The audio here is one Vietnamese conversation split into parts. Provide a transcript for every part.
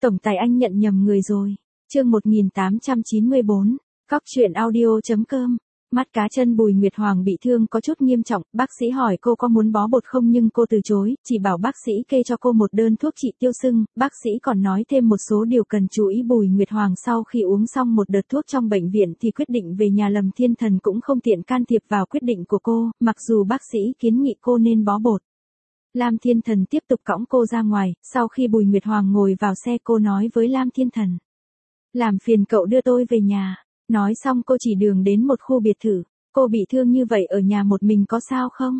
Tổng tài anh nhận nhầm người rồi. Chương 1894, Cóc truyện audio.com. Mắt cá chân Bùi Nguyệt Hoàng bị thương có chút nghiêm trọng, bác sĩ hỏi cô có muốn bó bột không nhưng cô từ chối, chỉ bảo bác sĩ kê cho cô một đơn thuốc trị tiêu sưng, bác sĩ còn nói thêm một số điều cần chú ý. Bùi Nguyệt Hoàng sau khi uống xong một đợt thuốc trong bệnh viện thì quyết định về nhà. Lâm Thiên Thần cũng không tiện can thiệp vào quyết định của cô, mặc dù bác sĩ kiến nghị cô nên bó bột. Lam Thiên Thần tiếp tục cõng cô ra ngoài, sau khi Bùi Nguyệt Hoàng ngồi vào xe cô nói với Lam Thiên Thần. Làm phiền cậu đưa tôi về nhà. Nói xong cô chỉ đường đến một khu biệt thự. Cô bị thương như vậy ở nhà một mình có sao không?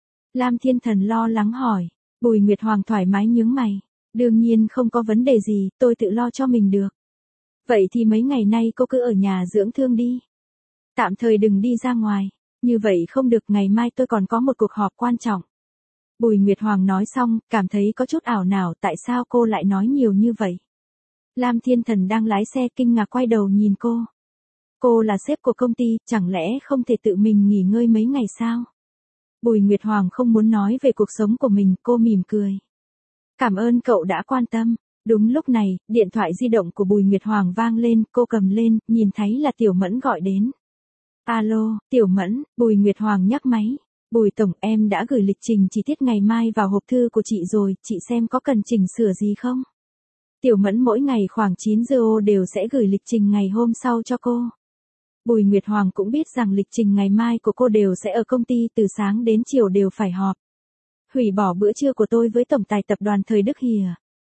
Lam Thiên Thần lo lắng hỏi. Bùi Nguyệt Hoàng thoải mái nhướng mày. Đương nhiên không có vấn đề gì, tôi tự lo cho mình được. Vậy thì mấy ngày nay cô cứ ở nhà dưỡng thương đi. Tạm thời đừng đi ra ngoài. Như vậy không được, ngày mai tôi còn có một cuộc họp quan trọng. Bùi Nguyệt Hoàng nói xong, cảm thấy có chút ảo não, tại sao cô lại nói nhiều như vậy? Lam Thiên Thần đang lái xe kinh ngạc quay đầu nhìn cô. Cô là sếp của công ty, chẳng lẽ không thể tự mình nghỉ ngơi mấy ngày sao? Bùi Nguyệt Hoàng không muốn nói về cuộc sống của mình, cô mỉm cười. Cảm ơn cậu đã quan tâm. Đúng lúc này, điện thoại di động của Bùi Nguyệt Hoàng vang lên, cô cầm lên, nhìn thấy là Tiểu Mẫn gọi đến. Alo, Tiểu Mẫn, Bùi Nguyệt Hoàng nhấc máy. Bùi Tổng, em đã gửi lịch trình chi tiết ngày mai vào hộp thư của chị rồi, chị xem có cần chỉnh sửa gì không? Tiểu Mẫn mỗi ngày khoảng 9 giờ đều sẽ gửi lịch trình ngày hôm sau cho cô. Bùi Nguyệt Hoàng cũng biết rằng lịch trình ngày mai của cô đều sẽ ở công ty, từ sáng đến chiều đều phải họp. Hủy bỏ bữa trưa của tôi với tổng tài tập đoàn Thời Đức Hìa.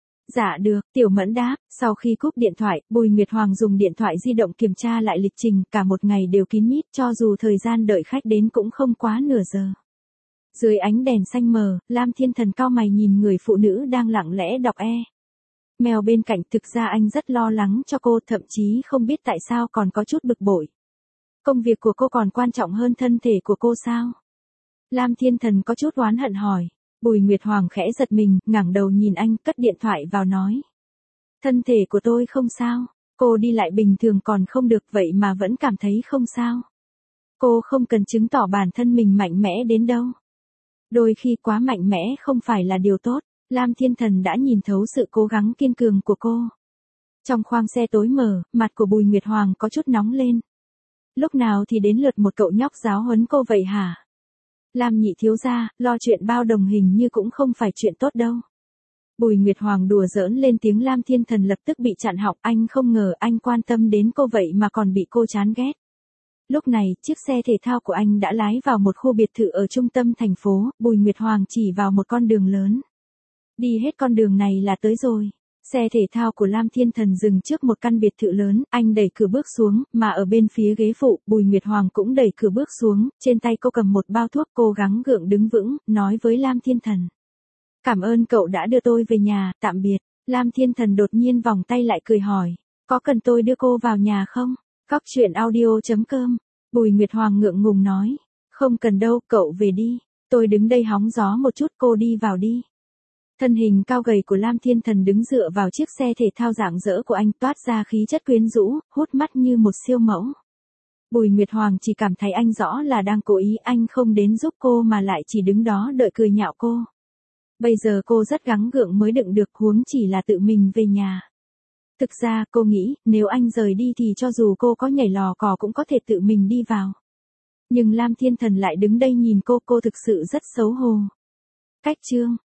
Dạ được, Tiểu Mẫn đáp. Sau khi cúp điện thoại, Bùi Nguyệt Hoàng dùng điện thoại di động kiểm tra lại lịch trình, cả một ngày đều kín mít, cho dù thời gian đợi khách đến cũng không quá nửa giờ. Dưới ánh đèn xanh mờ, Lam Thiên Thần cau mày nhìn người phụ nữ đang lặng lẽ đọc email bên cạnh. Thực ra anh rất lo lắng cho cô, thậm chí không biết tại sao còn có chút bực bội. Công việc của cô còn quan trọng hơn thân thể của cô sao? Lam Thiên Thần có chút oán hận hỏi. Bùi Nguyệt Hoàng khẽ giật mình, ngẩng đầu nhìn anh, cất điện thoại vào nói. Thân thể của tôi không sao, cô đi lại bình thường còn không được vậy mà vẫn cảm thấy không sao. Cô không cần chứng tỏ bản thân mình mạnh mẽ đến đâu. Đôi khi quá mạnh mẽ không phải là điều tốt. Lam Thiên Thần đã nhìn thấu sự cố gắng kiên cường của cô. Trong khoang xe tối mờ, mặt của Bùi Nguyệt Hoàng có chút nóng lên. Lúc nào thì đến lượt một cậu nhóc giáo huấn cô vậy hả? Lam nhị thiếu gia, lo chuyện bao đồng hình như cũng không phải chuyện tốt đâu. Bùi Nguyệt Hoàng đùa giỡn lên tiếng. Lam Thiên Thần lập tức bị chặn họng, anh không ngờ anh quan tâm đến cô vậy mà còn bị cô chán ghét. Lúc này, chiếc xe thể thao của anh đã lái vào một khu biệt thự ở trung tâm thành phố, Bùi Nguyệt Hoàng chỉ vào một con đường lớn. Đi hết con đường này là tới rồi. Xe thể thao của Lam Thiên Thần dừng trước một căn biệt thự lớn, anh đẩy cửa bước xuống, mà ở bên phía ghế phụ, Bùi Nguyệt Hoàng cũng đẩy cửa bước xuống, trên tay cô cầm một bao thuốc, cố gắng gượng đứng vững, nói với Lam Thiên Thần. Cảm ơn cậu đã đưa tôi về nhà, tạm biệt. Lam Thiên Thần đột nhiên vòng tay lại cười hỏi, có cần tôi đưa cô vào nhà không? Cóc truyện audio.com. Bùi Nguyệt Hoàng ngượng ngùng nói, không cần đâu, cậu về đi, tôi đứng đây hóng gió một chút, cô đi vào đi. Thân hình cao gầy của Lam Thiên Thần đứng dựa vào chiếc xe thể thao rạng rỡ của anh, toát ra khí chất quyến rũ, hút mắt như một siêu mẫu. Bùi Nguyệt Hoàng chỉ cảm thấy anh rõ là đang cố ý, anh không đến giúp cô mà lại chỉ đứng đó đợi cười nhạo cô. Bây giờ cô rất gắng gượng mới đựng được, huống chỉ là tự mình về nhà. Thực ra cô nghĩ, nếu anh rời đi thì cho dù cô có nhảy lò cò cũng có thể tự mình đi vào. Nhưng Lam Thiên Thần lại đứng đây nhìn cô thực sự rất xấu hổ. Cách chương